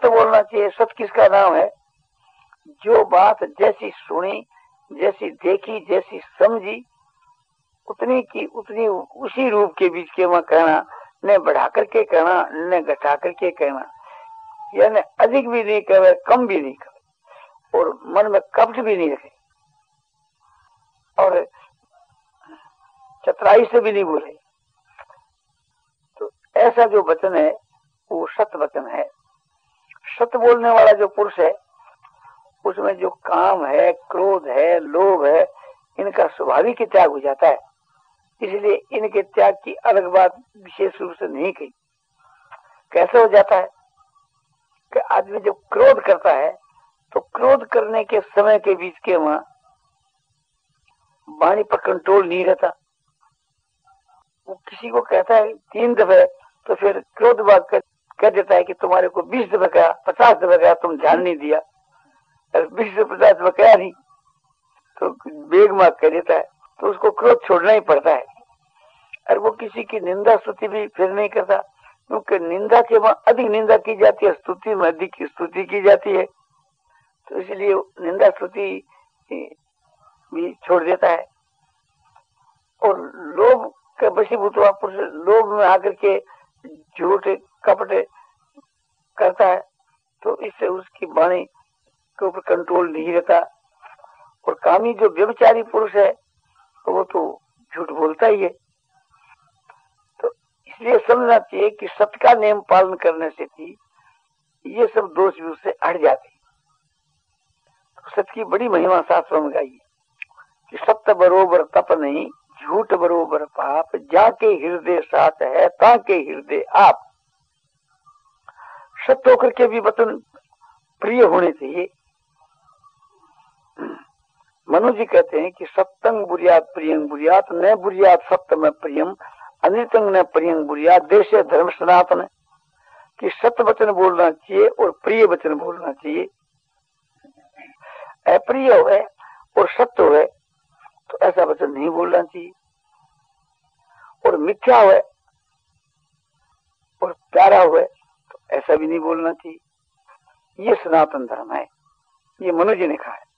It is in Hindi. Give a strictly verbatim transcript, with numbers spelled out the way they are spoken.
सत्य बोलना चाहिए। सत्य किसका नाम है? जो बात जैसी सुनी, जैसी देखी, जैसी समझी, उतनी की उतनी उसी रूप के बीच के वहां कहना, न बढ़ा करके कहना, न घटा करके कहना, यानी अधिक भी नहीं कहे, कम भी नहीं कहे, और मन में कपट भी नहीं रखे, और चतुराई से भी नहीं बोले। तो ऐसा जो वचन है वो सत्य वचन है। सत्य बोलने वाला जो पुरुष है उसमें जो काम है, क्रोध है, लोभ है, इनका स्वाभाविक त्याग हो जाता है। इसलिए इनके त्याग की अलग बात विशेष रूप से नहीं कही। कैसे हो जाता है कि आदमी जब क्रोध करता है तो क्रोध करने के समय के बीच के वहां वाणी पर कंट्रोल नहीं रहता। वो किसी को कहता है तीन दफे तो फिर क्रोध बात कर, कह देता है कि तुम्हारे को बीस दफे कहा, पचास दफे कहा, तुम ध्यान नहीं दिया। बीस से पचास दफे कहा नहीं तो बेग मार कह देता है, तो उसको क्रोध छोड़ना ही पड़ता है। और वो किसी की निंदा स्तुति भी फिर नहीं करता, क्योंकि निंदा के वहां अधिक निंदा की जाती है, स्तुति में अधिक स्तुति की जाती है। तो इसलिए निंदा स्तुति भी छोड़ देता है। और लोभ के वशीभूत हुआ पुरुष लोभ में आकर के झूठ कपट करता है, तो इससे उसकी वाणी के ऊपर कंट्रोल नहीं रहता। और कामी जो व्यभिचारी पुरुष है तो वो तो झूठ बोलता ही है। तो इसलिए समझना चाहिए कि सत्य का नियम पालन करने से भी ये सब दोष भी उससे हट जाते। तो सत्य की बड़ी महिमा शास्त्रों में गाई कि सत्य बरोबर तप नहीं, झूठ बरोबर पाप, जाके हृदय साथ है ताके हृदय आप। सत्य होकर के भी वचन प्रिय होने चाहिए। मनु जी कहते हैं कि सत्यंग बुरियात प्रियंग बुरियात, न बुरियात सत्य में प्रियम, अनितंग न प्रियंग बुरियात, देश धर्म सनातन। कि सत्य वचन बोलना चाहिए और प्रिय वचन बोलना चाहिए। अप्रिय हो और सत्य हो तो ऐसा वचन नहीं बोलना चाहिए। और मिथ्या हो और प्यारा हो तो ऐसा भी नहीं बोलना चाहिए। ये सनातन धर्म है, ये मनु जी ने कहा है।